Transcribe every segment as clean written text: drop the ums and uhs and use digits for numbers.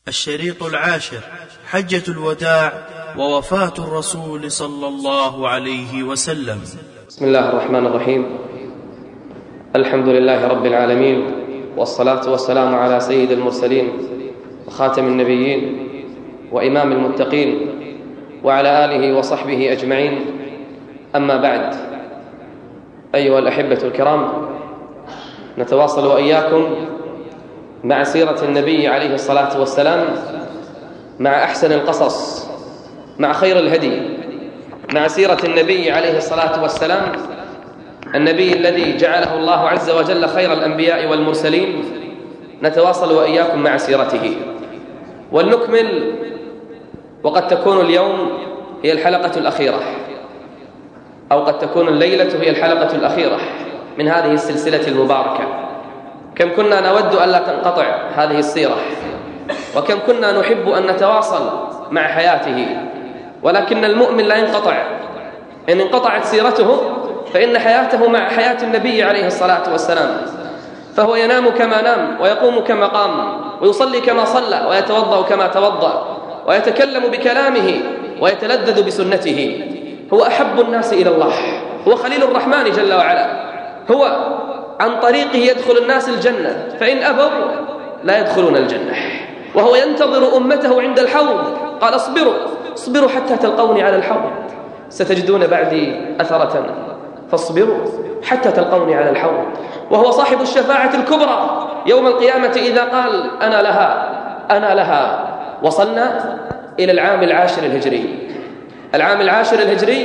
الشريط العاشر: حجة الوداع ووفاة الرسول صلى الله عليه وسلم. بسم الله الرحمن الرحيم. الحمد لله رب العالمين، والصلاة والسلام على سيد المرسلين وخاتم النبيين وإمام المتقين وعلى آله وصحبه أجمعين. أما بعد، أيها الأحبة الكرام، نتواصل وإياكم مع سيرة النبي عليه الصلاة والسلام، مع أحسن القصص، مع خير الهدي، مع سيرة النبي عليه الصلاة والسلام، النبي الذي جعله الله عز وجل خير الأنبياء والمرسلين. نتواصل وإياكم مع سيرته ولنكمل، وقد تكون اليوم هي الحلقة الأخيرة، أو قد تكون الليلة هي الحلقة الأخيرة من هذه السلسلة المباركة. كم كنا نود أن لا تنقطع هذه السيرة، وكم كنا نحب أن نتواصل مع حياته، ولكن المؤمن لا ينقطع. إن انقطعت سيرته فإن حياته مع حياة النبي عليه الصلاة والسلام، فهو ينام كما نام، ويقوم كما قام، ويصلي كما صلى، ويتوضأ كما توضأ، ويتكلم بكلامه، ويتلذذ بسنته. هو أحب الناس إلى الله، هو خليل الرحمن جل وعلا، هو عن طريقه يدخل الناس الجنة، فإن أبوا لا يدخلون الجنة. وهو ينتظر أمته عند الحوض، قال: اصبروا حتى تلقوني على الحوض، ستجدون بعدي أثرة، فاصبروا حتى تلقوني على الحوض. وهو صاحب الشفاعة الكبرى يوم القيامة إذا قال: أنا لها. وصلنا إلى العام العاشر الهجري، العام العاشر الهجري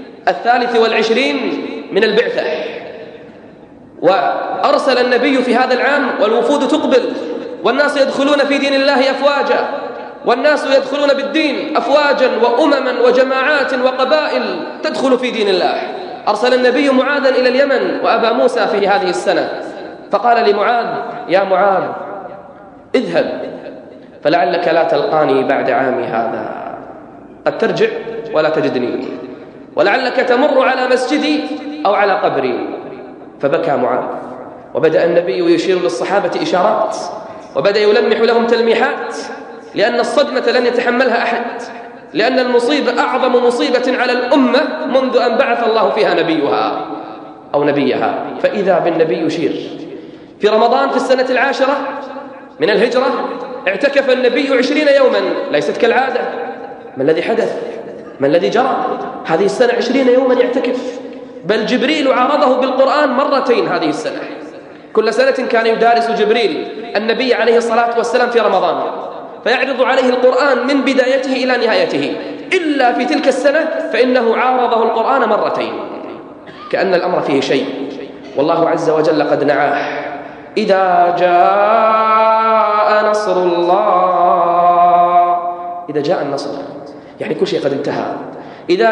23 من البعثة. وأرسل النبي في هذا العام، والوفود تقبل، والناس يدخلون في دين الله أفواجا، والناس يدخلون بالدين أفواجا وأمما وجماعات وقبائل تدخل في دين الله. أرسل النبي معاذا إلى اليمن وأبا موسى في هذه السنة، فقال لمعاذ: يا معاذ، اذهب فلعلك لا تلقاني بعد عامي هذا، قد ترجع ولا تجدني، ولعلك تمر على مسجدي أو على قبري. فبكى معاذ، وبدأ النبي يشير للصحابة إشارات، وبدأ يلمح لهم تلميحات، لأن الصدمة لن يتحملها أحد، لأن المصيبة أعظم مصيبة على الأمة منذ أن بعث الله فيها نبيها أو نبيها. فإذا بالنبي يشير. في رمضان في السنة العاشرة من الهجرة اعتكف النبي 20 يوما، ليست كالعادة. ما الذي حدث؟ ما الذي جرى؟ هذه السنة 20 يوما يعتكف، بل جبريل عارضه بالقرآن مرتين هذه السنة. كل سنة كان يدارس جبريل النبي عليه الصلاة والسلام في رمضان، فيعرض عليه القرآن من بدايته إلى نهايته، إلا في تلك السنة فإنه عارضه القرآن مرتين، كأن الأمر فيه شيء، والله عز وجل قد نعاه: إذا جاء نصر الله. إذا جاء النصر يعني كل شيء قد انتهى. إذا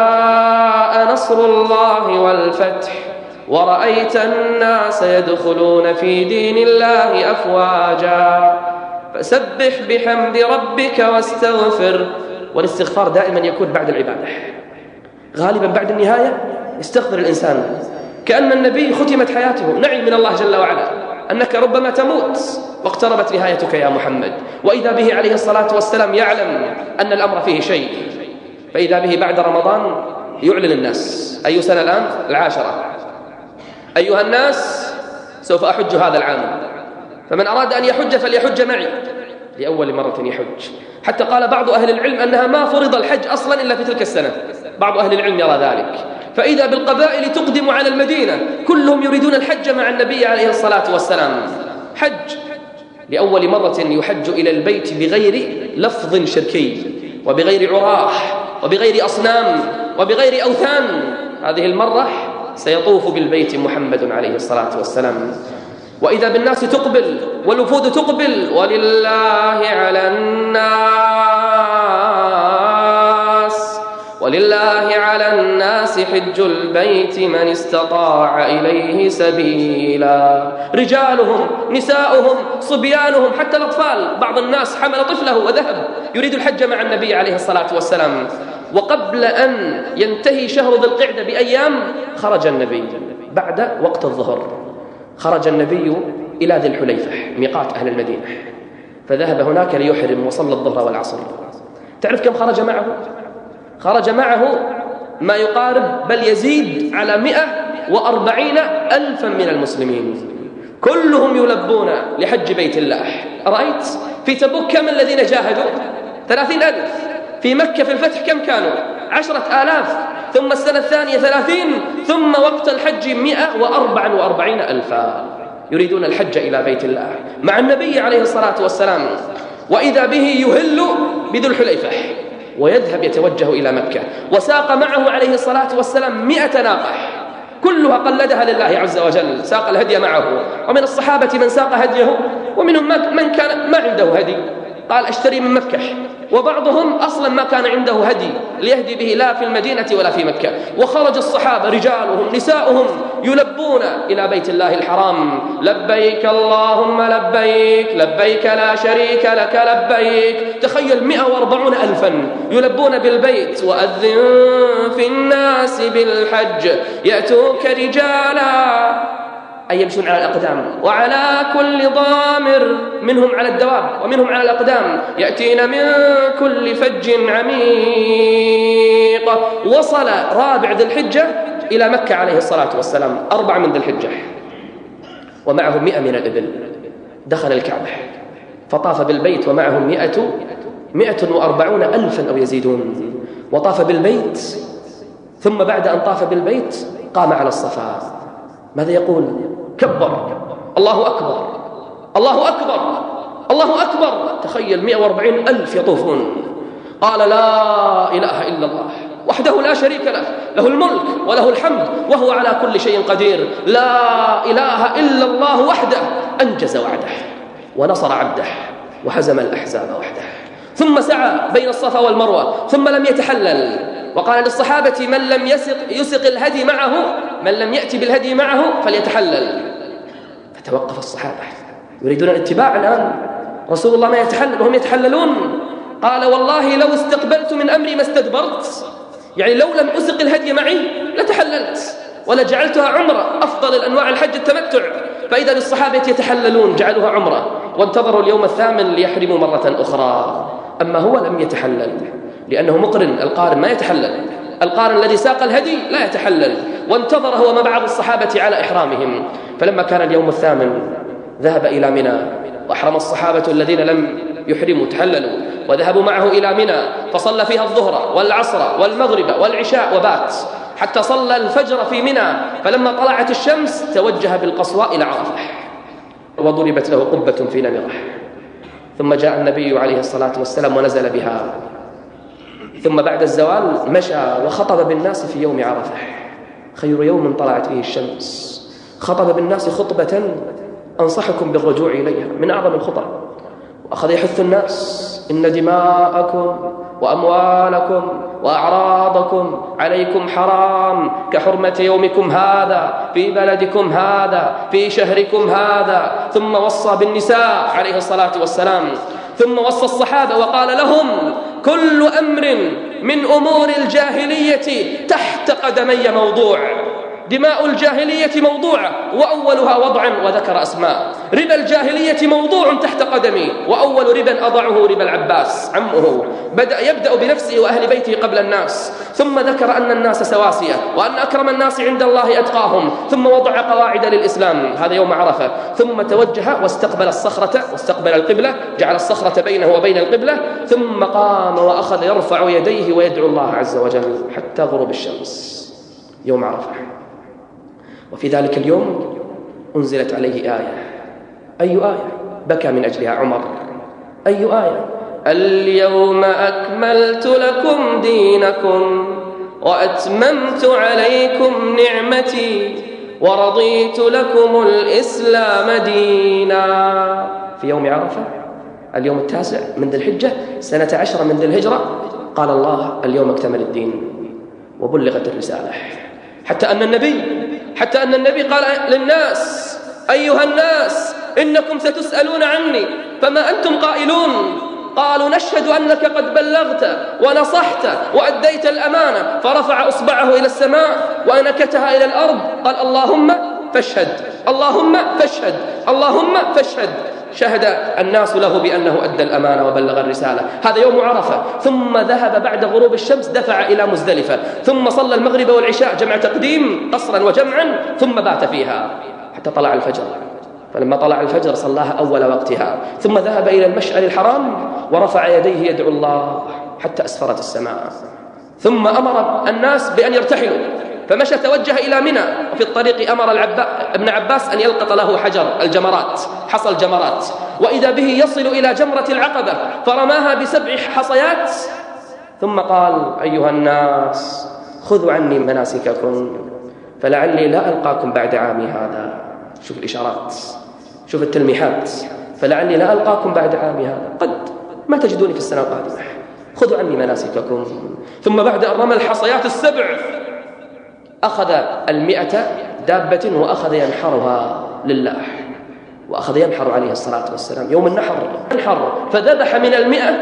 جاء نصر الله والفتح ورأيت الناس يدخلون في دين الله أفواجا فسبح بحمد ربك واستغفر. والاستغفار دائما يكون بعد العبادة، غالبا بعد النهاية يستغفر الإنسان، كأن النبي ختمت حياته. نعم من الله جل وعلا أنك ربما تموت واقتربت نهايتك يا محمد، وإذا به عليه الصلاة والسلام يعلم أن الأمر فيه شيء، فإذا به بعد رمضان يعلن الناس. أي سنة الآن؟ العاشرة. أيها الناس، سوف أحج هذا العام، فمن أراد أن يحج فليحج معي. لأول مرة يحج، حتى قال بعض أهل العلم أنها ما فرض الحج أصلا إلا في تلك السنة، بعض أهل العلم يرى ذلك. فإذا بالقبائل تقدم على المدينة، كلهم يريدون الحج مع النبي عليه الصلاة والسلام. حج لأول مرة يحج إلى البيت بغير لفظ شركي، وبغير عراه، وبغير أصنام، وبغير أوثان. هذه المرة سيطوف بالبيت محمد عليه الصلاة والسلام. وإذا بالناس تقبل والوفود تقبل. ولله على الناس حج البيت من استطاع إليه سبيلا. رجالهم، نساؤهم، صبيانهم، حتى الأطفال. بعض الناس حمل طفله وذهب يريد الحج مع النبي عليه الصلاة والسلام. وقبل أن ينتهي شهر ذي القعدة بأيام خرج النبي بعد وقت الظهر، خرج النبي إلى ذي الحليفة ميقات أهل المدينة، فذهب هناك ليحرم وصلى الظهر والعصر. تعرف كم خرج معه؟ خرج معه ما يقارب بل يزيد على 140,000 من المسلمين، كلهم يلبون لحج بيت الله. رأيت في تبوك كم الذين جاهدوا؟ 30,000. في مكة في الفتح كم كانوا؟ 10,000. ثم السنة الثانية 30. ثم وقت الحج 144,000 يريدون الحج إلى بيت الله مع النبي عليه الصلاة والسلام. وإذا به يهل بذو الحليفة ويذهب يتوجه إلى مكة، وساق معه عليه الصلاة والسلام 100 ناقة كلها قلدها لله عز وجل، ساق الهدي معه. ومن الصحابة من ساق هديه، ومنهم من كان ما عنده هدي قال أشتري من مكة، وبعضهم أصلا ما كان عنده هدي ليهدي به لا في المدينة ولا في مكة. وخرج الصحابة رجالهم نساؤهم يلبون إلى بيت الله الحرام: لبيك اللهم لبيك، لبيك لا شريك لك لبيك. تخيل 140,000 يلبون بالبيت. وأذن في الناس بالحج يأتوك رجالا أي يمشون على الأقدام، وعلى كل ضامر، منهم على الدواب ومنهم على الأقدام، يأتين من كل فج عميق. وصل رابع ذي الحجة إلى مكة عليه الصلاة والسلام، 4 من ذي الحجة، ومعه 100 من الإبل. دخل الكعبة فطاف بالبيت ومعه 140,000 أو يزيدون، وطاف بالبيت. ثم بعد أن طاف بالبيت قام على الصفا. ماذا يقول؟ كبر: الله أكبر، الله أكبر، الله أكبر. تخيل 140,000 يطوفون. قال: لا إله إلا الله وحده لا شريك له، له الملك وله الحمد وهو على كل شيء قدير. لا إله إلا الله وحده أنجز وعده ونصر عبده وهزم الأحزاب وحده. ثم سعى بين الصفا والمروة ثم لم يتحلل، وقال للصحابة: من لم يسق الهدي معه، من لم يأتي بالهدي معه فليتحلل. فتوقف الصحابة يريدون الاتباع الآن، رسول الله ما يتحلل وهم يتحللون. قال: والله لو استقبلت من أمري ما استدبرت، يعني لو لم أسق الهدي معي لتحللت ولجعلتها عمرة، أفضل الأنواع الحج التمتع. فإذا بالصحابة يتحللون جعلوها عمرة، وانتظروا اليوم الثامن ليحرموا مرة أخرى. أما هو لم يتحلل لأنه مقرن، القارن ما يتحلل، القارن الذي ساق الهدي لا يتحلل، وانتظر هو مع بعض الصحابة على إحرامهم. فلما كان اليوم الثامن ذهب إلى منى، وأحرم الصحابة الذين لم يحرموا تحللوا وذهبوا معه إلى منى، فصلى فيها الظهر والعصر والمغرب والعشاء وبات حتى صلى الفجر في منى. فلما طلعت الشمس توجه بالقصواء إلى عرفة، وضربت له قبة في نمرة. ثم جاء النبي عليه الصلاة والسلام ونزل بها. ثم بعد الزوال مشى وخطب بالناس في يوم عرفة، خير يوم طلعت فيه الشمس. خطب بالناس خطبة أنصحكم بالرجوع إليها، من أعظم الخطب. وأخذ يحث الناس: إن دماءكم وأموالكم وأعراضكم عليكم حرام كحرمة يومكم هذا في بلدكم هذا في شهركم هذا. ثم وصى بالنساء عليه الصلاة والسلام، ثم وصى الصحابة وقال لهم: كل أمر من أمور الجاهلية تحت قدمي موضوع. دماء الجاهلية موضوعة وأولها وضعا، وذكر أسماء. ربا الجاهلية موضوع تحت قدمي، وأول ربا أضعه ربا العباس عمه، يبدأ بنفسه وأهل بيته قبل الناس. ثم ذكر أن الناس سواسية، وأن أكرم الناس عند الله أتقاهم. ثم وضع قواعد للإسلام، هذا يوم عرفة. ثم توجه واستقبل الصخرة واستقبل القبلة، جعل الصخرة بينه وبين القبلة. ثم قام وأخذ يرفع يديه ويدعو الله عز وجل حتى غروب الشمس يوم عرفة. وفي ذلك اليوم أنزلت عليه آية. أي آية؟ بكى من أجلها عمر. أي آية؟ اليوم أكملت لكم دينكم وأتممت عليكم نعمتي ورضيت لكم الإسلام دينا. في يوم عرفة اليوم 9 من ذي الحجة سنة 10 من ذي الهجرة قال الله: اليوم اكتمل الدين وبلغت الرسالة. حتى أن النبي قال للناس: أيها الناس إنكم ستسألون عني فما أنتم قائلون؟ قالوا: نشهد أنك قد بلغت ونصحت وأديت الأمانة. فرفع أصبعه إلى السماء وأنكتها إلى الأرض، قال: اللهم فاشهد، اللهم فاشهد، اللهم فاشهد. شهد الناس له بأنه أدى الأمانة وبلغ الرسالة. هذا يوم عرفة. ثم ذهب بعد غروب الشمس دفع إلى مزدلفة، ثم صلى المغرب والعشاء جمع تقديم قصرا وجمعا، ثم بات فيها حتى طلع الفجر. فلما طلع الفجر صلاها أول وقتها، ثم ذهب إلى المشعر الحرام ورفع يديه يدعو الله حتى أسفرت السماء. ثم أمر الناس بأن يرتحلوا، فمشى توجه إلى منى، وفي الطريق أمر ابن عباس أن يلقط له حجر الجمرات، حصى الجمرات، وإذا به يصل إلى جمرة العقبة فرماها ب7 حصيات، ثم قال: أيها الناس خذوا عني مناسككم فلعلي لا ألقاكم بعد عامي هذا. شوف الإشارات، شوف التلميحات، فلعلي لا ألقاكم بعد عامي هذا، قد ما تجدوني في السنة القادمة، خذوا عني مناسككم. ثم بعد أن رمى الحصيات 7 أخذ 100 دابة وأخذ ينحرها لله، وأخذ ينحر عليه الصلاة والسلام يوم النحر، فذبح من 100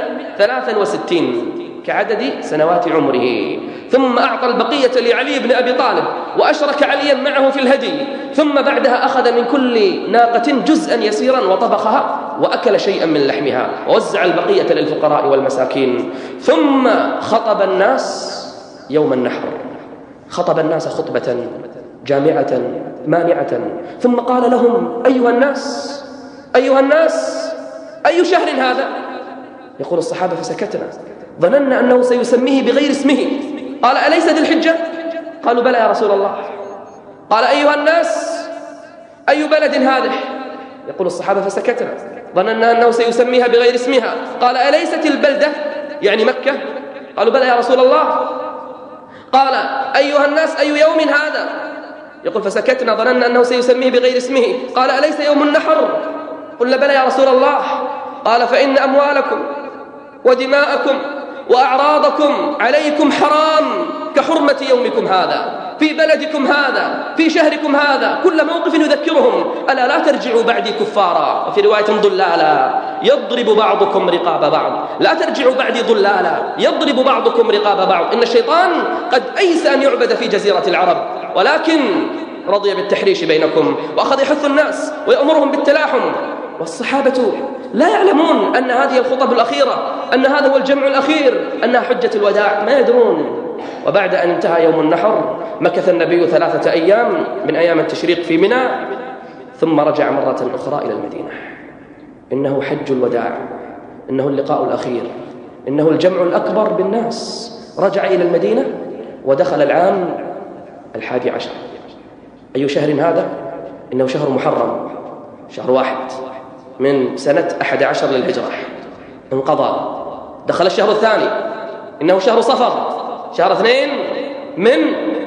63 كعدد سنوات عمره، ثم أعطى البقية لعلي بن أبي طالب وأشرك عليا معه في الهدي، ثم بعدها أخذ من كل ناقة جزءا يسيرا وطبخها وأكل شيئا من لحمها ووزع البقية للفقراء والمساكين. ثم خطب الناس يوم النحر، خطب الناس خطبة جامعة مانعة، ثم قال لهم: أيها الناس أي شهر هذا؟ يقول الصحابة: فسكتنا ظننا أنه سيسميه بغير اسمه. قال: أليس ذي الحجة؟ قالوا: بلى يا رسول الله. قال: أيها الناس أي بلد هذه؟ يقول الصحابة: فسكتنا ظننا أنه سيسميها بغير اسمها. قال: أليست البلدة يعني مكة؟ قالوا: بلى يا رسول الله. قال: أيها الناس أي يوم هذا؟ يقول: فسكتنا ظننا أنه سيسميه بغير اسمه. قال: أليس يوم النحر؟ قلنا: بلى يا رسول الله. قال: فإن أموالكم ودماءكم وأعراضكم عليكم حرام كحرمة يومكم هذا، في بلدكم هذا، في شهركم هذا. كل موقف يذكرهم: ألا لا ترجعوا بعدي كفارا، وفي رواية ضلالا يضرب بعضكم رقاب بعض. لا ترجعوا بعدي ضلالا يضرب بعضكم رقاب بعض. إن الشيطان قد أيس أن يعبد في جزيرة العرب، ولكن رضي بالتحريش بينكم، وأخذ يحث الناس ويأمرهم بالتلاحم. والصحابة لا يعلمون أن هذه الخطب الأخيرة، أن هذا هو الجمع الأخير، أنها حجة الوداع، ما يدرون. وبعد أن انتهى يوم النحر مكث النبي 3 أيام من أيام التشريق في منى، ثم رجع مرة أخرى إلى المدينة. إنه حج الوداع، إنه اللقاء الأخير، إنه الجمع الأكبر بالناس. رجع إلى المدينة ودخل العام 11. أي شهر هذا؟ إنه شهر محرم، شهر 1 من سنة 11 للهجرة، انقضى. دخل الشهر الثاني، إنه شهر صفر، شهر 2 من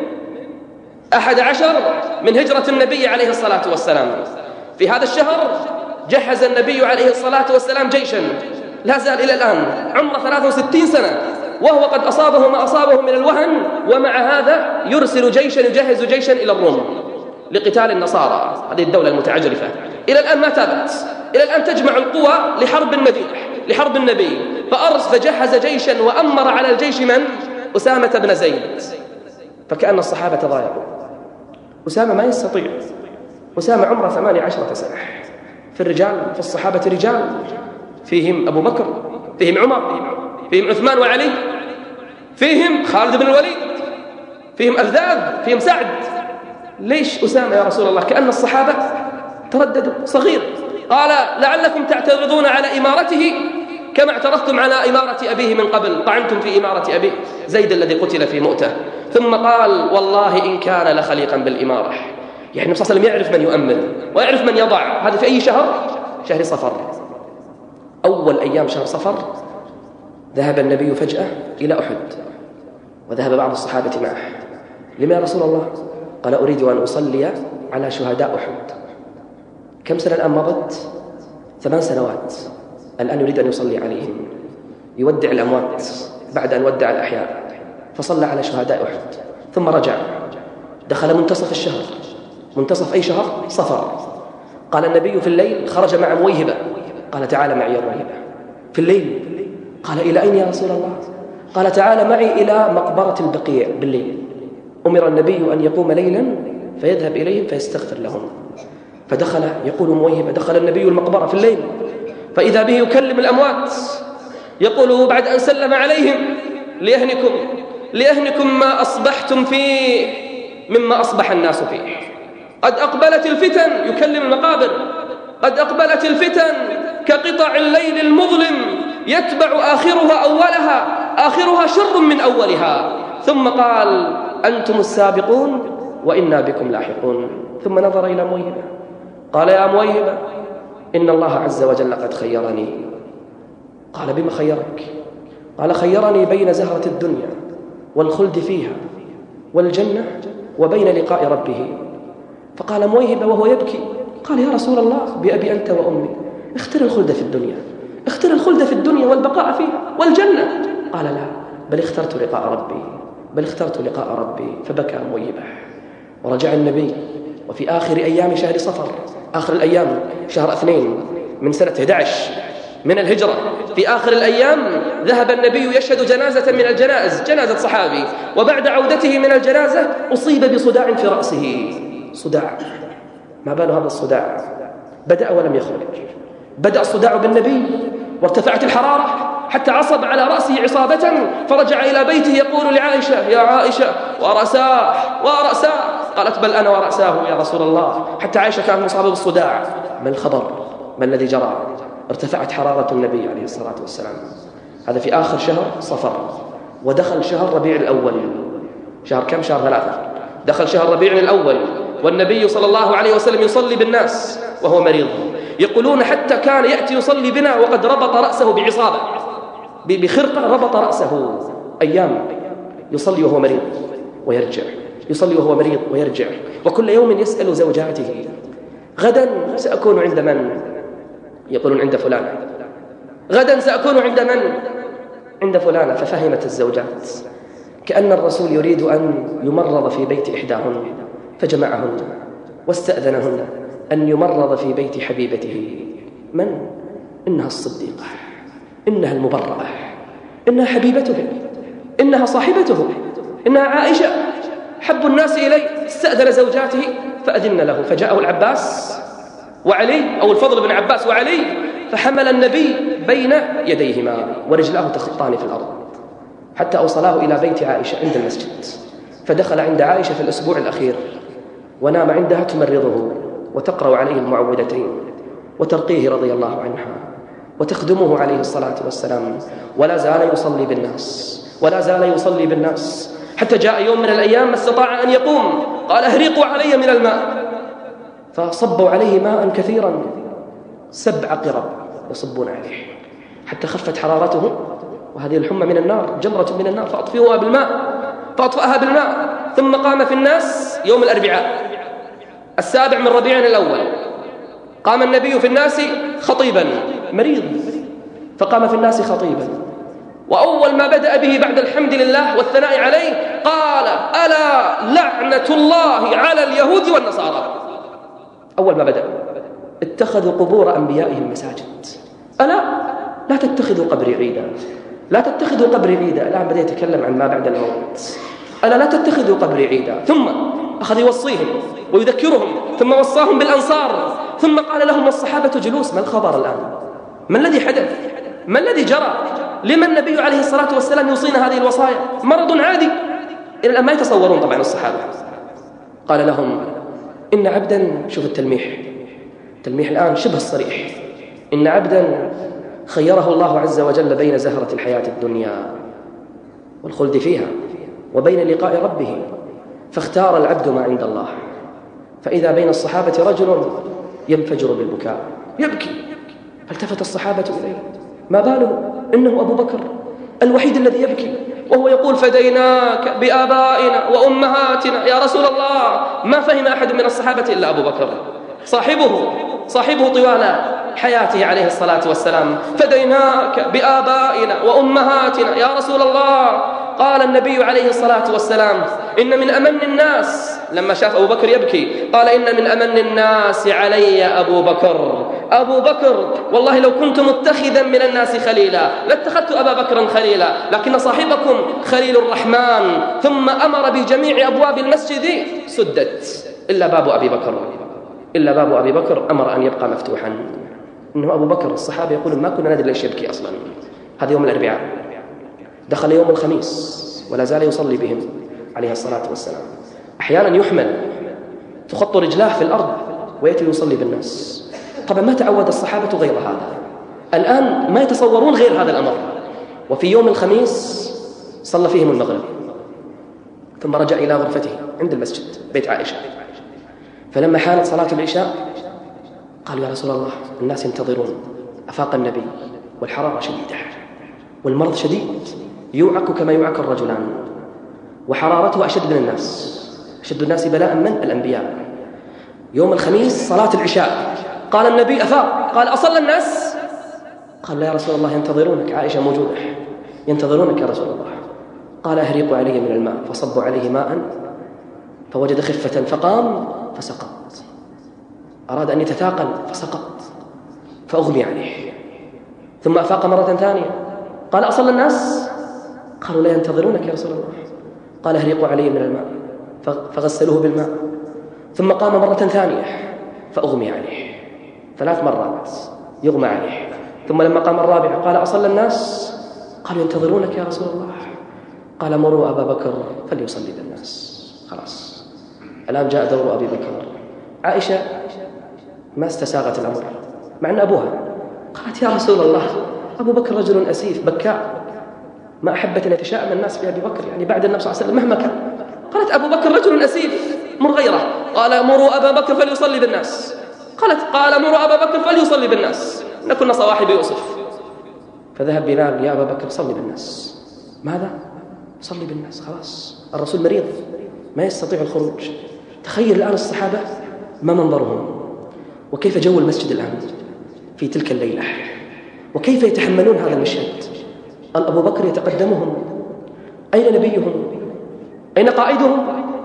11 من هجرة النبي عليه الصلاة والسلام. في هذا الشهر جهز النبي عليه الصلاة والسلام جيشا لا زال إلى الآن عمره 63 سنة، وهو قد أصابه ما أصابه من الوهن، ومع هذا يرسل جيشا، يجهز جيشا إلى الروم لقتال النصارى، هذه الدولة المتعجرفة. إلى الآن ما تابت، إلى الآن تجمع القوى لحرب المدينة، لحرب النبي. فجهز جيشا وأمر على الجيش من؟ أسامة بن زيد. فكأن الصحابة تضايقوا، أسامة ما يستطيع، أسامة عمره 18 سنة. في الرجال، في الصحابة رجال، فيهم أبو بكر، فيهم عمر، فيهم عثمان وعلي، فيهم خالد بن الوليد، فيهم أذاب، فيهم سعد. ليش أسامة يا رسول الله؟ كأن الصحابة ترددوا، صغير. قال: لعلكم تعترضون على إمارته كما اعترضتم على إمارة أبيه من قبل، طعنتم في إمارة أبيه زيد الذي قتل في مؤتة. ثم قال: والله إن كان لخليقا بالإمارة. يعني النبي صلى الله عليه وسلم يعرف من يؤمن ويعرف من يضع. هذا في أي شهر؟ شهر صفر. أول أيام شهر صفر ذهب النبي فجأة إلى أحد، وذهب بعض الصحابة معه. لما يا رسول الله؟ قال: أريد أن أصلي على شهداء أحد. كم سنة الآن مضت؟ 8 سنوات. الآن يريد أن يصلي عليهم، يودع الأموات بعد أن ودع الأحياء. فصلى على شهداء أحد، ثم رجع. دخل منتصف الشهر. منتصف أي شهر؟ صفر. قال النبي في الليل، خرج مع مويهبة، قال: تعال معي يا مويهبة. في الليل قال: إلى أين يا رسول الله؟ قال: تعال معي إلى مقبرة البقيع. بالليل أمر النبي أن يقوم ليلا فيذهب إليهم فيستغفر لهم. فدخل، يقول مويهبة: دخل النبي المقبرة في الليل فإذا به يكلم الأموات يقول بعد أن سلم عليهم: ليهنكم ما أصبحتم فيه مما أصبح الناس فيه. قد أقبلت الفتن، يكلم المقابر: قد أقبلت الفتن كقطع الليل المظلم يتبع آخرها أولها، آخرها شر من أولها. ثم قال: أنتم السابقون وإنا بكم لاحقون. ثم نظر إلى مويهبة قال: يا مويهبة، إن الله عز وجل قد خيرني. قال: بما خيرك؟ قال: خيرني بين زهرة الدنيا والخلد فيها والجنة وبين لقاء ربه. فقال مويهبة وهو يبكي: قال: يا رسول الله، بأبي أنت وأمي، اختر الخلد في الدنيا، اختر الخلد في الدنيا والبقاء فيها والجنة. قال: لا، بل اخترت لقاء ربي. فبكى مويهبة. ورجع النبي وفي آخر أيام شهر صفر، آخر الأيام شهر 2 من سنة 11 من الهجرة، في آخر الأيام ذهب النبي يشهد جنازة من الجنائز، جنازة صحابي، وبعد عودته من الجنازة أصيب بصداع في رأسه. صداع، ما بال هذا الصداع؟ بدأ ولم يخرج. بدأ الصداع بالنبي وارتفعت الحرارة حتى عصب على رأسه عصابة، فرجع إلى بيته يقول لعائشة: يا عائشة، ورأساه. قالت: بل أنا ورأساه يا رسول الله. حتى عائشة كانت مصابة بالصداع. ما الخبر؟ ما الذي جرى؟ ارتفعت حرارة النبي عليه الصلاة والسلام. هذا في آخر شهر صفر، ودخل شهر ربيع الأول. شهر كم؟ شهر 3. دخل شهر ربيع الأول والنبي صلى الله عليه وسلم يصلي بالناس وهو مريض. يقولون حتى كان يأتي يصلي بنا وقد ربط رأسه بعصابة، بخرقة ربط رأسه أيام، يصلي وهو مريض ويرجع، يصلي وهو مريض ويرجع. وكل يوم يسأل زوجاته: غدا سأكون عند من؟ يقولون: عند فلانة. غدا سأكون عند من؟ عند فلانة. ففهمت الزوجات كأن الرسول يريد أن يمرض في بيت إحداهن، فجمعهن واستأذنهن أن يمرض في بيت حبيبته. من؟ إنها الصديقة، إنها المبرأة، إنها حبيبته، إنها صاحبته، إنها عائشة، حب الناس إليه. استأذن زوجاته فأذن له، فجاءه العباس وعلي، أو الفضل بن عباس وعلي، فحمل النبي بين يديهما ورجلاه تخطان في الأرض حتى أوصلاه إلى بيت عائشة عند المسجد. فدخل عند عائشة في الأسبوع الأخير ونام عندها تمرضه وتقرأ عليه المعوذتين وترقيه رضي الله عنها وتخدمه عليه الصلاة والسلام. ولا زال يصلي بالناس حتى جاء يوم من الأيام ما استطاع أن يقوم. قال: اهريقوا علي من الماء. فصبوا عليه ماء كثيرا، 7 قرب يصبون عليه حتى خفت حرارته. وهذه الحمى من النار، جمرة من النار، فأطفأها بالماء. ثم قام في الناس يوم الأربعاء 7 من ربيع الأول. قام النبي في الناس خطيبا، مريض، فقام في الناس خطيبا. وأول ما بدأ به بعد الحمد لله والثناء عليه قال: ألا لعنة الله على اليهود والنصارى. أول ما بدأ: اتخذوا قبور أنبيائهم مساجد. ألا لا تتخذوا قبري عيدا، لا تتخذوا قبري عيدا. الآن بدأ يتكلم عن ما بعد الموت. ألا لا تتخذوا قبري عيدا. ثم أخذ يوصيهم ويذكرهم، ثم وصاهم بالأنصار، ثم قال لهم والصحابة جلوس: ما الخبر الآن؟ ما الذي حدث؟ ما الذي جرى؟ لما النبي عليه الصلاة والسلام يوصينا هذه الوصايا؟ مرض عادي. إلى الآن ما يتصورون طبعا الصحابة. قال لهم: إن عبدا، شوف التلميح الآن شبه الصريح، إن عبدا خيره الله عز وجل بين زهرة الحياة الدنيا والخلد فيها وبين لقاء ربه، فاختار العبد ما عند الله. فإذا بين الصحابة رجل ينفجر بالبكاء يبكي، فالتفت الصحابة إليه: ما باله؟ إنه أبو بكر الوحيد الذي يبكي وهو يقول: فديناك بآبائنا وأمهاتنا. يا رسول الله، ما فهم أحد من الصحابة إلا أبو بكر، صاحبه طوال حياته عليه الصلاة والسلام. فديناك بآبائنا وأمهاتنا يا رسول الله. قال النبي عليه الصلاة والسلام: إن من أمن الناس، لما شاف أبو بكر يبكي قال: إن من أمن الناس علي أبو بكر، والله لو كنت متخذا من الناس خليلا لاتخذت أبا بكر خليلا، لكن صاحبكم خليل الرحمن. ثم أمر بجميع أبواب المسجد سدت إلا باب أبي بكر. إلا باب أبي بكر أمر أن يبقى مفتوحا. إنه أبو بكر الصحابة يقولون ما كنا ندري ليش يبكي أصلا. هذا يوم الأربعاء، دخل يوم الخميس ولا زال يصلي بهم عليه الصلاة والسلام. أحيانا يحمل تخط رجلاه في الأرض ويأتي يصلي بالناس. طبعا ما تعود الصحابة غير هذا، الآن ما يتصورون غير هذا الأمر. وفي يوم الخميس صلى فيهم المغرب، ثم رجع إلى غرفته عند المسجد بيت عائشة. فلما حانت صلاة العشاء قالوا يا رسول الله الناس ينتظرون. أفاق النبي والحرارة شديدة والمرض شديد، يوعك كما يوعك الرجلان، وحرارته أشد من الناس، أشد الناس بلاء من الأنبياء. يوم الخميس صلاة العشاء قال النبي أفاق، قال أصلى الناس؟ قال لا يا رسول الله ينتظرونك، عائشة موجودة ينتظرونك يا رسول الله. قال أهريقوا علي من الماء، فصبوا عليه ماء فوجد خفة فقام فسقط، أراد أن يتثاقل فسقط فأغمي عليه، ثم أفاق مرة ثانية قال أصلى الناس؟ قالوا لا ينتظرونك يا رسول الله. قال أهريقوا علي من الماء فغسلوه بالماء، ثم قام مرة ثانية فأغمي عليه، 3 مرات يغمى عليه. ثم لما قام الرابعة قال أصلى الناس؟ قالوا ينتظرونك يا رسول الله. قال مروا أبا بكر فليصلي بالناس. خلاص الآن جاء دور أبي بكر. عائشة ما استساغت الأمر مع أن أبوها، قالت يا رسول الله أبو بكر رجل أسيف بكاء، ما أحبت أن يتشائم الناس بأبي بكر يعني بعد النبي صلى الله عليه وسلم مهما كان. قالت أبو بكر رجل أسيف مر غيره. قال مروا أبا بكر فليصلي بالناس. قال مروا أبا بكر فليصلي بالناس، نكون صواحب يوسف. فذهب بلال يا أبا بكر صلي بالناس. ماذا؟ صلي بالناس، خلاص الرسول مريض ما يستطيع الخروج. تخيل الآن الصحابة ما منظرهم، وكيف جو المسجد الآن في تلك الليلة، وكيف يتحملون هذا المشهد. أبو بكر يتقدمهم، أين نبيهم؟ أين قائدهم؟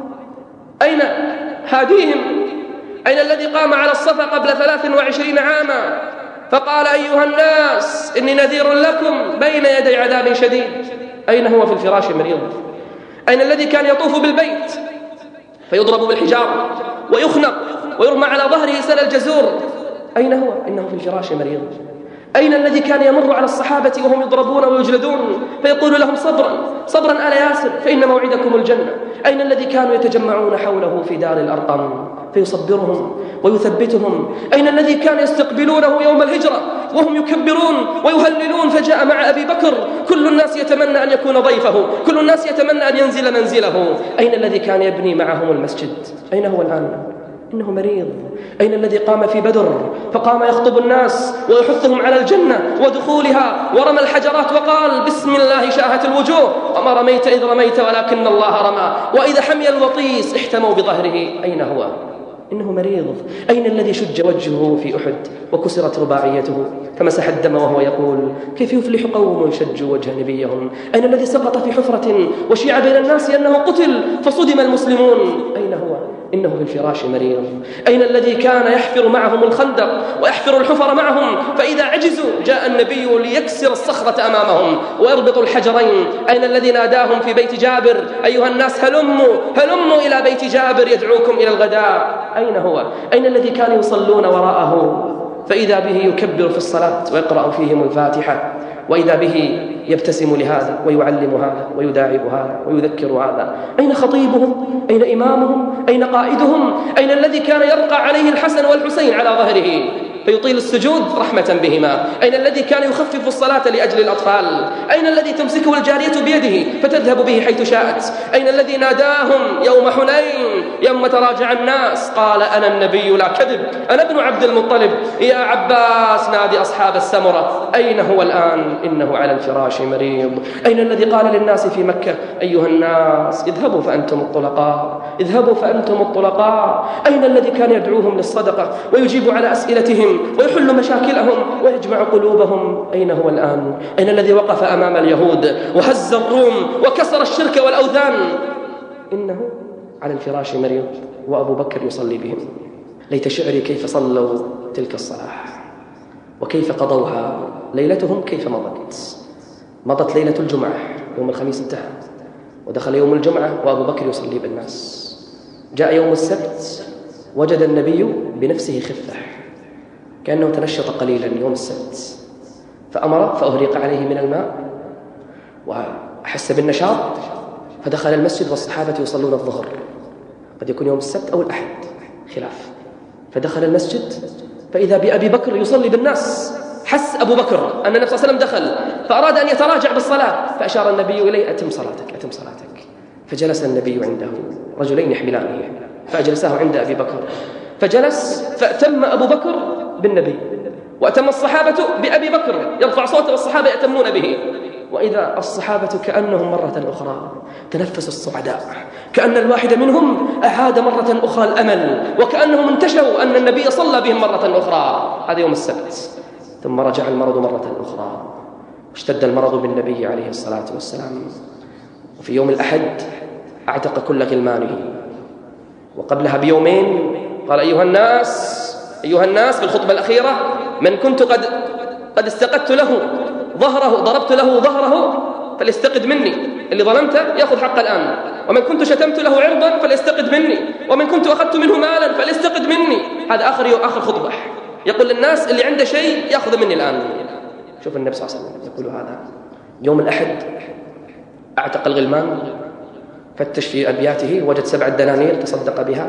أين هاديهم؟ أين الذي قام على الصفا قبل 23 عاما فقال أيها الناس إني نذير لكم بين يدي عذاب شديد؟ أين هو في الفراش مريض؟ أين الذي كان يطوف بالبيت فيضرب بالحجارة ويخنق ويرمى على ظهره سل الجزور؟ أين هو؟ إنه في الفراش مريض. أين الذي كان يمر على الصحابة وهم يضربون ويجلدون فيقول لهم صبرا صبرا آل ياسر فإن موعدكم الجنة؟ أين الذي كانوا يتجمعون حوله في دار الأرقم فيصبرهم ويثبتهم؟ أين الذي كان يستقبلونه يوم الهجرة وهم يكبرون ويهللون فجاء مع أبي بكر؟ كل الناس يتمنى أن يكون ضيفه، كل الناس يتمنى أن ينزل منزله. أين الذي كان يبني معهم المسجد؟ أين هو الآن؟ إنه مريض. أين الذي قام في بدر فقام يخطب الناس ويحثهم على الجنة ودخولها ورمى الحجرات وقال بسم الله شاهت الوجوه وما رميت إذ رميت ولكن الله رمى، وإذا حمي الوطيس احتموا بظهره؟ أين هو؟ إنه مريض. أين الذي شج وجهه في أحد وكسرت رباعيته فمسح الدم وهو يقول كيف يفلح قوم شجوا وجه نبيهم؟ أين الذي سقط في حفرة وشيع بين الناس أنه قتل فصدم المسلمون؟ أين هو؟ إنه في الفراش مريض. أين الذي كان يحفر معهم الخندق ويحفر الحفر معهم فإذا عجزوا جاء النبي ليكسر الصخرة أمامهم ويربط الحجرين؟ أين الذي ناداهم في بيت جابر أيها الناس هلموا إلى بيت جابر يدعوكم إلى الغداء؟ أين هو؟ أين الذي كانوا يصلون وراءه فإذا به يكبر في الصلاة ويقرأ فيهم الفاتحة، وإذا به يبتسم لهذا ويعلم هذا ويداعب هذا ويذكر هذا؟ أين خطيبهم؟ أين إمامهم؟ أين قائدهم؟ أين الذي كان يرقى عليه الحسن والحسين على ظهره فيطيل السجود رحمة بهما؟ أين الذي كان يخفف الصلاة لأجل الأطفال؟ أين الذي تمسكه الجارية بيده فتذهب به حيث شاءت؟ أين الذي ناداهم يوم حنين يوم تراجع الناس قال أنا النبي لا كذب أنا ابن عبد المطلب يا عباس نادي أصحاب السمرة؟ أين هو الآن؟ إنه على الفراش مريض. أين الذي قال للناس في مكة أيها الناس اذهبوا فأنتم الطلقاء اذهبوا فأنتم الطلقاء؟ أين الذي كان يدعوهم للصدقة ويجيب على أسئلتهم ويحل مشاكلهم ويجمع قلوبهم؟ أين هو الآن؟ أين الذي وقف أمام اليهود وهز الروم وكسر الشرك والأوثان؟ إنه على الفراش مريض وأبو بكر يصلي بهم. ليت شعري كيف صلوا تلك الصلاة وكيف قضوها. ليلتهم كيف مضت ليلة الجمعة، يوم الخميس انتهى ودخل يوم الجمعة وأبو بكر يصلي بالناس. جاء يوم السبت وجد النبي بنفسه خفة كأنه تنشط قليلا يوم السبت، فأمر فأهريق عليه من الماء وأحس بالنشاط، فدخل المسجد والصحابة يصلون الظهر، قد يكون يوم السبت أو الأحد خلاف، فدخل المسجد فإذا بأبي بكر يصلي بالناس، حس أبو بكر أن النبي صلى الله عليه وسلم دخل فأراد أن يتراجع بالصلاة، فأشار النبي إليه أتم صلاتك أتم صلاتك. فجلس النبي عنده رجلين يحملانه فأجلساه عند أبي بكر، فجلس فأتم أبو بكر بالنبي وأتم الصحابة بأبي بكر، يرفع صوته والصحابة يأتمون به. وإذا الصحابة كأنهم مرة أخرى تنفسوا الصعداء، كأن الواحد منهم أعاد مرة أخرى الأمل، وكأنهم انتشوا أن النبي صلى بهم مرة أخرى. هذا يوم السبت. ثم رجع المرض مرة أخرى، اشتد المرض بالنبي عليه الصلاة والسلام. وفي يوم الأحد اعتق كل غلمانه، وقبلها بيومين قال أيها الناس في الخطبة الأخيرة: من كنت قد استقدت له ظهره، ضربت له ظهره فليستقد مني، اللي ظلمته يأخذ حق الآن، ومن كنت شتمت له عرضا فليستقد مني، ومن كنت أخذت منه مالا فليستقد مني. هذا آخر خطبة، يقول للناس اللي عنده شيء يأخذ مني الآن. شوف النبي صلى الله عليه وسلم يقول هذا يوم الأحد، اعتق الغلمان، فتش في أبياته وجد 7 دنانير تصدق بها،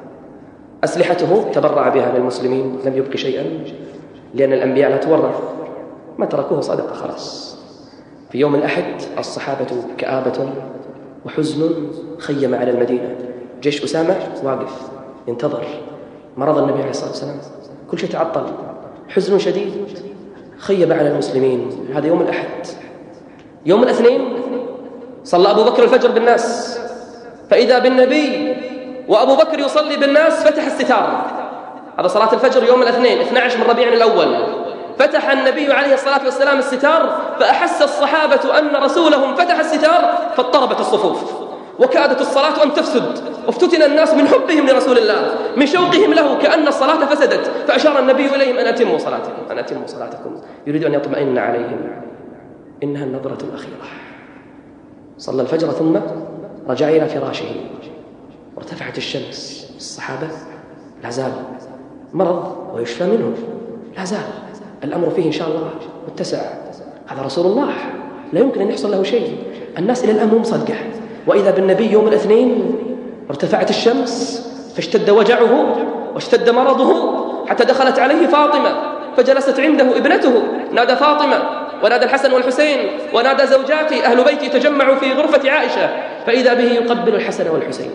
أسلحته تبرع بها للمسلمين، لم يبقي شيئا، لأن الأنبياء لا تورث، ما تركوه صدقة خلاص. في يوم الأحد الصحابة كآبة وحزن خيم على المدينة، جيش أسامة واقف ينتظر مرض النبي عليه الصلاة والسلام، كل شيء تعطل، حزن شديد خيم على المسلمين. هذا يوم الأحد. يوم الاثنين صلى أبو بكر الفجر بالناس، فإذا بالنبي وأبو بكر يصلي بالناس، فتح الستار. هذا صلاة الفجر يوم الاثنين 12 من ربيع الأول. فتح النبي عليه الصلاة والسلام الستار، فأحس الصحابة أن رسولهم فتح الستار، فاضطربت الصفوف وكادت الصلاة أن تفسد، وافتتن الناس من حبهم لرسول الله، من شوقهم له، كأن الصلاة فسدت. فأشار النبي إليهم أن أتموا صلاتكم، يريد أن يطمئن عليهم. إنها النظرة الأخيرة. صلى الفجر ثم رجع إلى فراشه، وارتفعت الشمس. الصحابة لا زال مرض ويشفى منه، لا زال الأمر فيه إن شاء الله متسع. هذا رسول الله لا يمكن أن يحصل له شيء، الناس إلى الآن هم صدقه. وإذا بالنبي يوم الاثنين ارتفعت الشمس، فاشتد وجعه واشتد مرضه، حتى دخلت عليه فاطمة فجلست عنده ابنته، نادى فاطمة ونادى الحسن والحسين ونادى زوجاتي أهل بيتي تجمعوا في غرفة عائشة، فإذا به يقبل الحسن والحسين،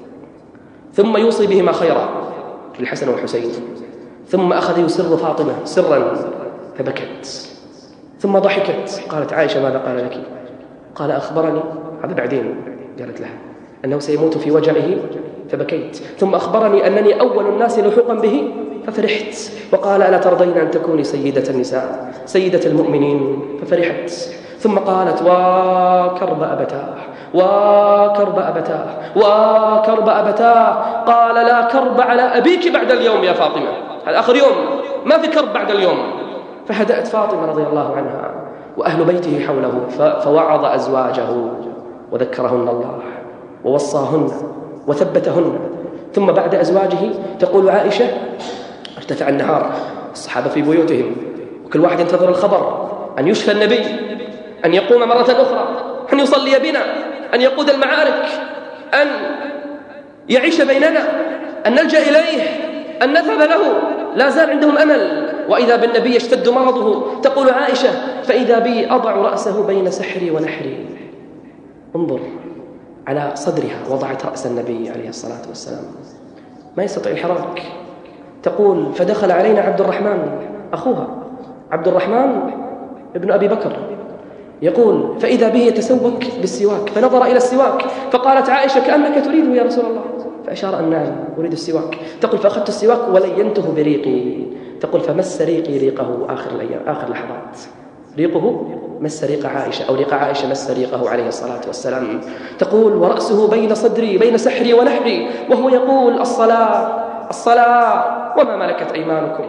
ثم يوصي بهما خيرا الحسن والحسين، ثم أخذ يسر فاطمة سرا فبكت، ثم ضحكت. قالت عائشة: ماذا قال لك؟ قال: أخبرني، هذا بعدين قالت لها، أنه سيموت في وجعه فبكيت، ثم أخبرني أنني أول الناس لحوقا به ففرحت، وقال: ألا ترضين أن تكوني سيدة النساء سيدة المؤمنين؟ ففرحت. ثم قالت: وكرب أبتاه وكرب أبتاه وكرب أبتاه. قال: لا كرب على أبيك بعد اليوم يا فاطمة، هذا آخر يوم، ما في كرب بعد اليوم. فهدأت فاطمة رضي الله عنها وأهل بيته حوله، فوعظ أزواجه وذكرهن الله ووصاهن وثبتهن. ثم بعد أزواجه تقول عائشة: ارتفع النهار، الصحابة في بيوتهم، وكل واحد ينتظر الخبر، أن يشفى النبي، أن يقوم مرة أخرى، أن يصلي بنا، أن يقود المعارك، أن يعيش بيننا، أن نلجأ إليه، أن نذهب له. لا زال عندهم أمل. وإذا بالنبي يشتد مرضه، تقول عائشة: فإذا بي أضع رأسه بين سحري ونحري. انظر على صدرها، وضعت رأس النبي عليه الصلاة والسلام، ما يستطيع الحراك. تقول: فدخل علينا عبد الرحمن أخوها، عبد الرحمن ابن أبي بكر، يقول: فإذا به يتسوك بالسواك، فنظر إلى السواك، فقالت عائشة: كأنك تريده يا رسول الله، فأشار أن نعم أريد السواك. تقول: فأخذت السواك ولينته بريقي. تقول: فمس ريقي ريقه آخر لحظات، ريقه مس ريق عائشة، أو ريق عائشة مس ريقه عليه الصلاة والسلام. تقول: ورأسه بين صدري بين سحري ونحري، وهو يقول: الصلاة الصلاة وما ملكت أيمانكم،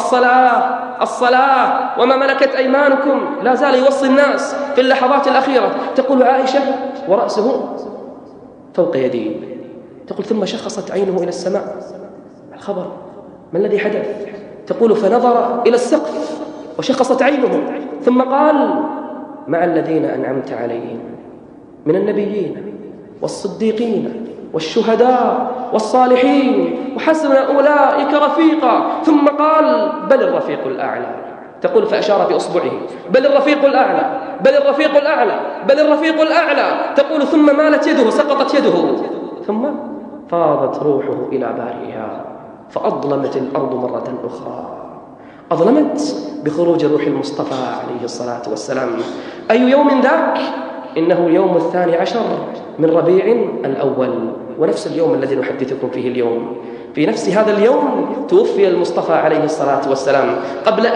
الصلاة وما ملكت أيمانكم. لا زال يوصي الناس في اللحظات الأخيرة. تقول عائشة: ورأسه فوق يدي. تقول: ثم شخصت عينه إلى السماء، خبر، ما الذي حدث؟ تقول فنظر إلى السقف وشخصت عينه ثم قال مع الذين أنعمت عليهم من النبيين والصديقين والشهداء والصالحين وحسن أولئك رفيقا. ثم قال بل الرفيق الأعلى. تقول فأشار بأصبعه بل الرفيق الأعلى، بل الرفيق الأعلى، بل الرفيق الأعلى. تقول ثم مالت يده، سقطت يده، ثم فاضت روحه إلى بارئها فأظلمت الأرض مرة أخرى. أظلمت بخروج روح المصطفى عليه الصلاة والسلام. أي يوم ذاك؟ إنه يوم 12 من ربيع الأول، ونفس اليوم الذي نحدثكم فيه اليوم. في نفس هذا اليوم توفي المصطفى عليه الصلاة والسلام قبل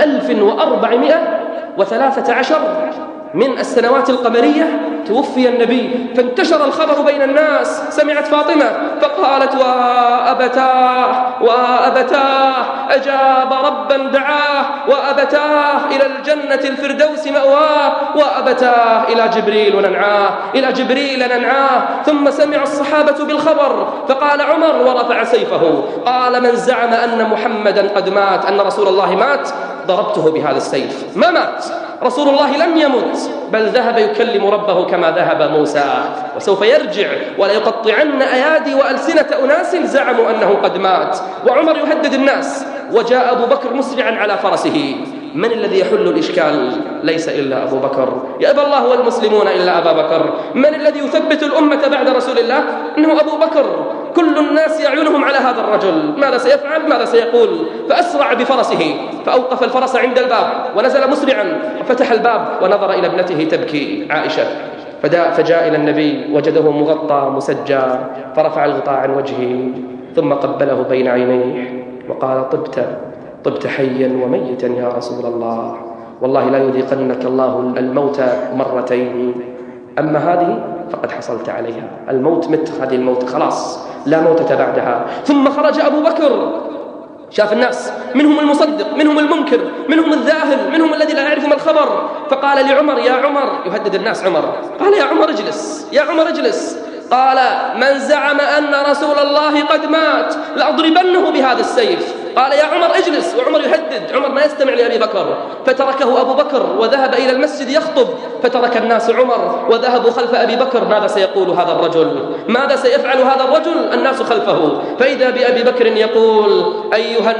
1413 من السنوات القمرية. توفي النبي فانتشر الخبر بين الناس. سمعت فاطمة فقالت وأبتاه وأبتاه أجاب ربا دعاه، وأبتاه إلى الجنة الفردوس مأواه، وأبتاه إلى جبريل ننعاه، إلى جبريل ننعاه. ثم سمع الصحابة بالخبر فقال عمر ورفع سيفه قال من زعم أن محمدا قد مات، أن رسول الله مات، ضربته بهذا السيف. ما مات رسول الله، لم يمت، بل ذهب يكلم ربه كما ذهب موسى، وسوف يرجع ولا يقطعن أيادي وألسنة أناس زعموا أنه قد مات. وعمر يهدد الناس، وجاء أبو بكر مسرعا على فرسه. من الذي يحل الإشكال؟ ليس إلا أبو بكر. يأبى الله والمسلمون إلا أبا بكر. من الذي يثبت الأمة بعد رسول الله؟ إنه أبو بكر. كل الناس يعينهم على هذا الرجل، ماذا سيفعل، ماذا سيقول. فأسرع بفرسه فأوقف الفرس عند الباب ونزل مسرعا وفتح الباب ونظر إلى ابنته تبكي عائشة. فجاء إلى النبي وجده مغطى مسجى، فرفع الغطاء عن وجهه ثم قبله بين عينيه وقال طبت حيا وميتا يا رسول الله، والله لا يذيقنك الله الموت مرتين، أما هذه فقد حصلت عليها، الموت مت، هذه الموت خلاص لا موتة بعدها. ثم خرج أبو بكر، شاف الناس، منهم المصدق، منهم المنكر، منهم الذاهل، منهم الذي لا يعرف ما الخبر. فقال لعمر يا عمر، يهدد الناس عمر، قال يا عمر اجلس، يا عمر اجلس. قال من زعم أن رسول الله قد مات لأضربنه بهذا السيف. قال يا عمر اجلس، وعمر يهدد، عمر ما يستمع لأبي بكر. فتركه أبو بكر وذهب إلى المسجد يخطب، فترك الناس عمر وذهبوا خلف أبي بكر. ماذا سيقول هذا الرجل؟ ماذا سيفعل هذا الرجل؟ الناس خلفه. فإذا بأبي بكر يقول أيها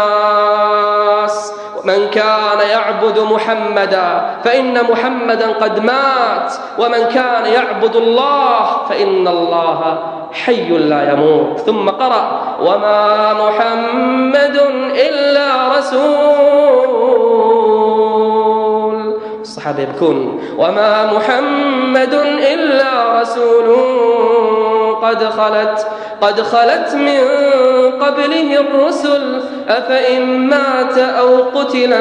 الناس من كان يعبد محمدا فإن محمدا قد مات، ومن كان يعبد الله فإن الله حي لا يموت. ثم قرأ وما محمد إلا رسول. الصحابة يبكون وما محمد إلا رسول قد خلت من قبله الرسل أفإن مات أو قتل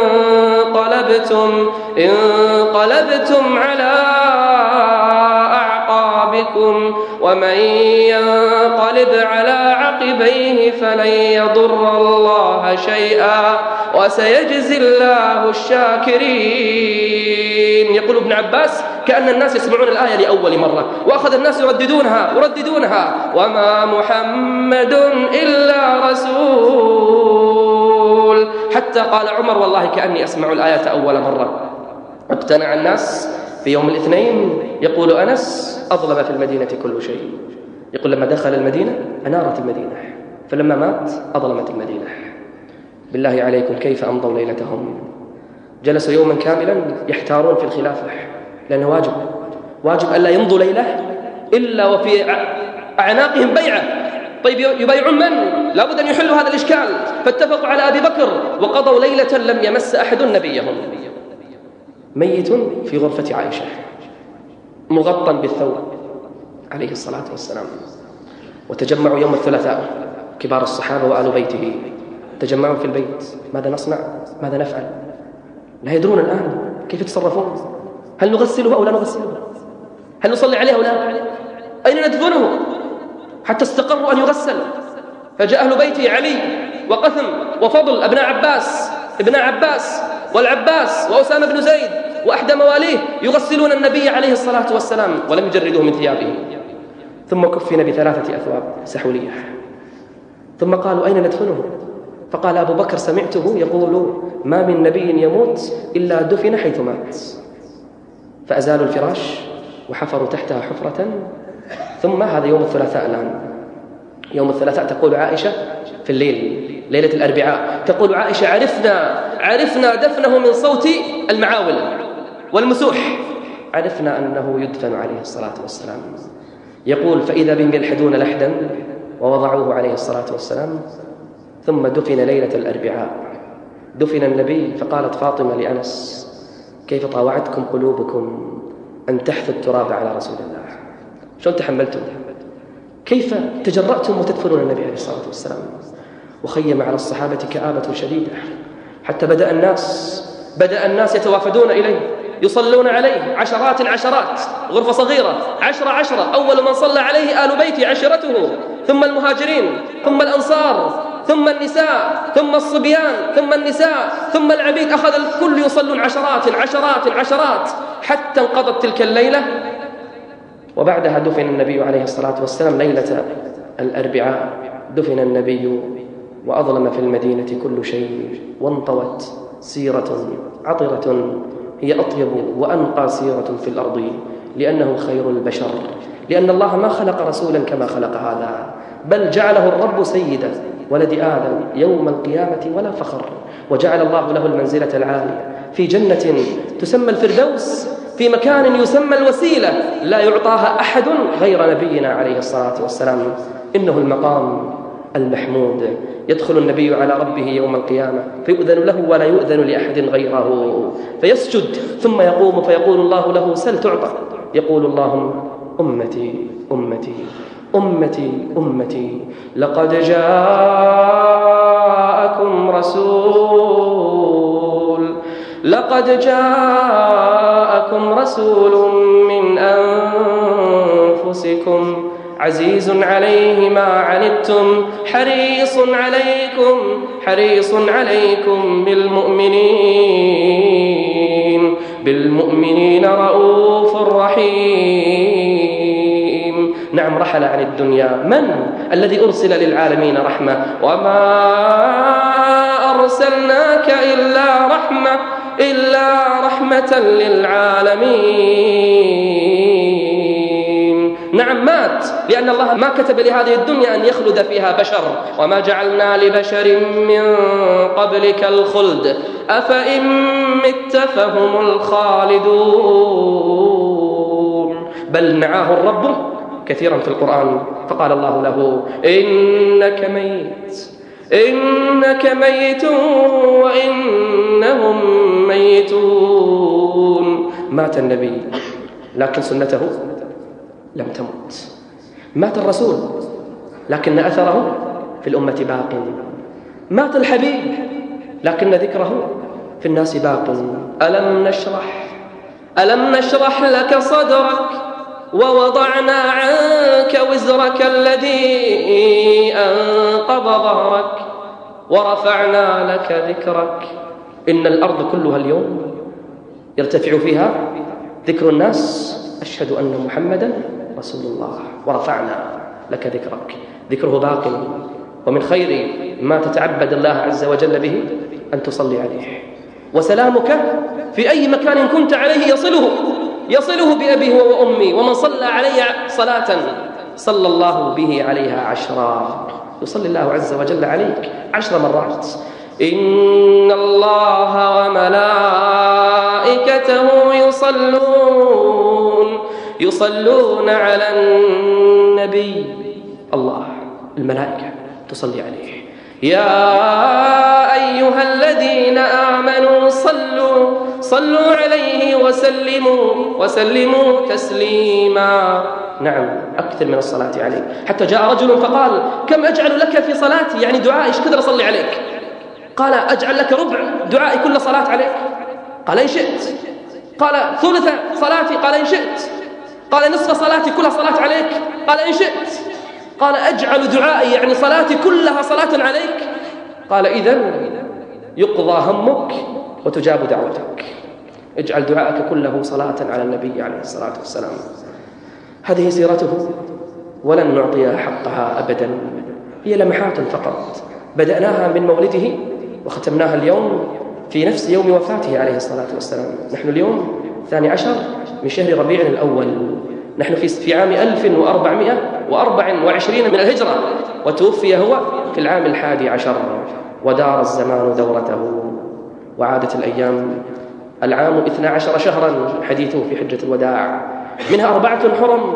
انقلبتم على أعقابكم ومن ينقلب على عقبيه فلن يضر الله شيئا وسيجزي الله الشاكرين. يقول ابن عباس كأن الناس يسمعون الآية لأول مرة، وأخذ الناس يرددونها وما محمد إلا رسول، حتى قال عمر والله كأني أسمع الآية أول مرة. اقتنع الناس في يوم الاثنين. يقول أنس أظلم في المدينة كل شيء. يقول لما دخل المدينة أنارت المدينة، فلما مات أظلمت المدينة. بالله عليكم كيف أمضوا ليلتهم؟ جلسوا يوما كاملا يحتارون في الخلافة، لأنه واجب ألا يمضوا ليلة إلا وفي أعناقهم بيعة. طيب يبايعون من؟ لابد أن يحلوا هذا الإشكال. فاتفقوا على أبي بكر وقضوا ليلة لم يمس أحد نبيهم. ميت في غرفة عائشة مغطى بالثوب عليه الصلاة والسلام. وتجمعوا يوم الثلاثاء كبار الصحابة وآل بيته، تجمعوا في البيت. ماذا نصنع؟ ماذا نفعل؟ لا يدرون الآن كيف يتصرفون. هل نغسله أو لا نغسله؟ هل نصلي عليه أو لا؟ أين ندفنه حتى استقروا أن يغسل؟ فجاء أهل بيته علي وقثم وفضل ابن عباس والعباس وأسامة بن زيد وأحدى مواليه يغسلون النبي عليه الصلاة والسلام ولم يجردوه من ثيابه. ثم كفن ب3 أثواب سحولية، ثم قالوا أين ندفنه؟ فقال أبو بكر سمعته يقول ما من نبي يموت إلا دفن حيث مات. فأزالوا الفراش وحفروا تحتها حفرة. ثم هذا يوم الثلاثاء الآن، يوم الثلاثاء تقول عائشة في الليل ليلة الأربعاء، تقول عائشة عرفنا دفنه من صوت المعاول والمسوح، عرفنا أنه يدفن عليه الصلاة والسلام. يقول فإذا بهم يلحدون لحدا ووضعوه عليه الصلاة والسلام. ثم دفن ليلة الأربعاء، دفن النبي. فقالت فاطمة لأنس كيف طاوعتكم قلوبكم أن تحثوا التراب على رسول الله؟ شلون تحملتم؟ كيف تجرأتم وتدفنون النبي عليه الصلاة والسلام؟ وخيم على الصحابة كآبة شديدة، حتى بدأ الناس يتوافدون إليه، يصلون عليه عشرات، غرفة صغيرة 10، أول من صلى عليه آل بيته عشيرته، ثم المهاجرين، ثم الأنصار، ثم النساء، ثم الصبيان، ثم النساء، ثم العبيد. أخذ الكل يصلون عشرات حتى انقضت تلك الليلة. وبعدها دفن النبي عليه الصلاة والسلام ليلة الأربعاء، دفن النبي وأظلم في المدينة كل شيء، وانطوت سيرة عطرة هي أطيب وأنقى سيرة في الأرض، لأنه خير البشر، لأن الله ما خلق رسولا كما خلق هذا، بل جعله الرب سيدا ولد آدم يوم القيامة ولا فخر، وجعل الله له المنزلة العالية في جنة تسمى الفردوس، في مكان يسمى الوسيلة لا يعطاها أحد غير نبينا عليه الصلاة والسلام. إنه المقام المحمود. يدخل النبي على ربه يوم القيامة فيؤذن له ولا يؤذن لأحد غيره، فيسجد ثم يقوم فيقول الله له سل تعطى، يقول اللهم أمتي أمتي أمتي أمتي، لقد جاءكم رسول من أنفسكم عزيز عليه ما عنتم حريص عليكم بالمؤمنين رؤوف رحيم. نعم، رحل عن الدنيا من الذي أرسل للعالمين رحمة، وما أرسلناك إلا رحمة للعالمين. نعم مات، لأن الله ما كتب لهذه الدنيا أن يخلد فيها بشر، وما جعلنا لبشر من قبلك الخلد أفإن مت فهم الخالدون. بل نعاه الرب كثيرا في القرآن، فقال الله له إنك ميت وإنهم ميتون. مات النبي لكن سنته لم تمت، مات الرسول لكن أثره في الأمة باق، مات الحبيب لكن ذكره في الناس باق. ألم نشرح لك صدرك ووضعنا عنك وزرك الذي أنقض ظهرك ورفعنا لك ذكرك. إن الأرض كلها اليوم يرتفع فيها ذكر الناس أشهد أن محمدا رسول الله، ورفعنا لك ذكرك. ذكره باق، ومن خير ما تتعبد الله عز وجل به أن تصلي عليه، وسلامك في أي مكان كنت عليه يصله بأبيه وأمي. ومن صلى علي صلاة صلى الله به عليها 10. يصلي الله عز وجل عليك 10 مرات. إن الله وملائكته يصلون على النبي. الله، الملائكة تصلي عليه. يا أيها الذين آمنوا صلوا عليه وسلموا تسليما. نعم، أكثر من الصلاة عليه. حتى جاء رجل فقال كم أجعل لك في صلاتي، يعني دعائي إيش كثر أصلي عليك؟ قال أجعل لك ربع دعائي كل صلاة عليك. قال إن شئت. قال ثلث صلاتي. قال إن شئت. قال نصف صلاتي كلها صلاة عليك. قال إن شئت. قال أجعل دعائي يعني صلاتي كلها صلاة عليك. قال إذن يقضى همك وتجاب دعوتك. اجعل دعائك كله صلاة على النبي عليه الصلاة والسلام. هذه سيرته ولن نعطيها حقها أبدا. هي لمحات فقط بدأناها من مولده وختمناها اليوم في نفس يوم وفاته عليه الصلاة والسلام. نحن اليوم 12 من شهر ربيع الأول، نحن في عام 1424 من الهجرة، وتوفي هو في العام 11 ودار الزمان دورته وعادت الأيام. العام 12 شهرا حديثه في حجة الوداع، منها 4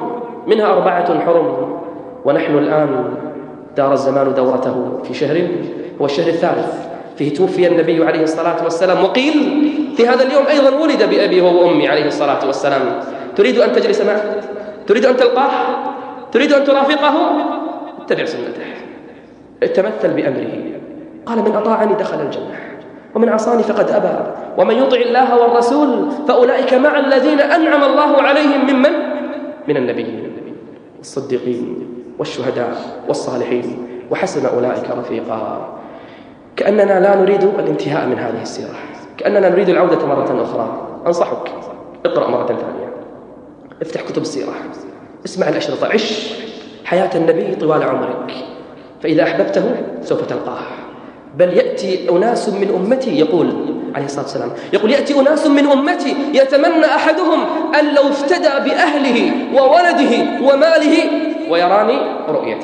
حرم، ونحن الآن دار الزمان دورته في شهر هو الشهر الثالث فيه توفي النبي عليه الصلاة والسلام. وقيل في هذا اليوم أيضا ولد بأبي وأمي عليه الصلاة والسلام. تريد أن تجلس معه؟ تريد أن تلقاه؟ تريد أن ترافقه؟ اتبع سنته، تمثل بأمره. قال من أطاعني دخل الجنة ومن عصاني فقد أبى ومن يطع الله والرسول فأولئك مع الذين أنعم الله عليهم من النبيين والصديقين والشهداء والصالحين وحسن أولئك رفيقا. كأننا لا نريد الانتهاء من هذه السيرة، كأننا نريد العودة مرة أخرى. أنصحك اقرأ مرة ثانية، افتح كتب السيرة، اسمع الأشرطة، عش حياة النبي طوال عمرك، فإذا أحببته سوف تلقاه. بل يأتي أناس من أمتي، يقول عليه الصلاة والسلام، يقول يأتي أناس من أمتي يتمنى أحدهم أن لو افتدى بأهله وولده وماله ويراني رؤية.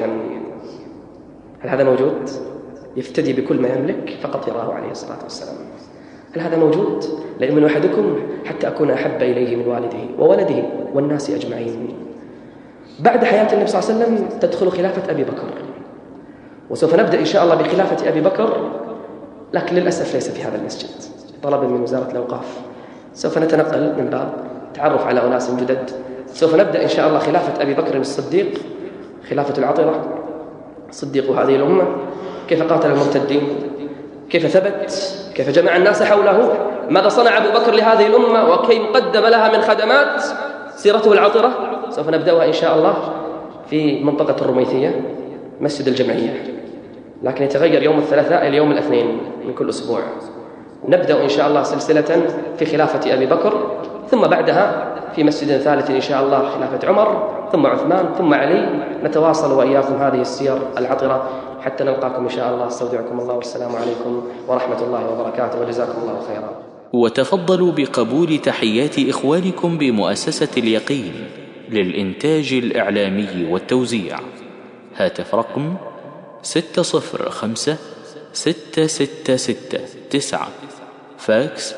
هل هذا موجود؟ يفتدي بكل ما يملك فقط يراه عليه الصلاة والسلام. هل هذا موجود؟ لا يؤمن أحدكم حتى أكون أحب إليه من والده وولده والناس أجمعين. بعد حياة النبي صلى الله عليه وسلم تدخل خلافة أبي بكر، وسوف نبدأ إن شاء الله بخلافة أبي بكر، لكن للأسف ليس في هذا المسجد، طلبا من وزارة الأوقاف. سوف نتنقل من باب تعرف على أناس جدد. سوف نبدأ إن شاء الله خلافة أبي بكر الصديق، خلافة العطرة، صديق هذه الأمة، كيف قاتل المرتدين، كيف ثبت، كيف جمع الناس حوله، ماذا صنع أبو بكر لهذه الأمة وكيف قدم لها من خدمات، سيرته العطرة. سوف نبدأها إن شاء الله في منطقة الرميثية مسجد الجمعية، لكن يتغير يوم الثلاثاء إلى يوم الاثنين من كل أسبوع. نبدأ إن شاء الله سلسلة في خلافة أبي بكر، ثم بعدها في مسجد ثالث إن شاء الله خلافة عمر، ثم عثمان، ثم علي. نتواصل وإياكم هذه السير العطرة حتى نلقاكم إن شاء الله. استودعكم الله والسلام عليكم ورحمة الله وبركاته، وجزاكم الله خيرا. وتفضلوا بقبول تحيات إخوانكم بمؤسسة اليقين للإنتاج الإعلامي والتوزيع. هاتف رقم 605-666-9، فاكس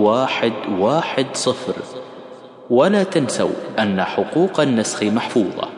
605-1110. ولا تنسوا أن حقوق النسخ محفوظة.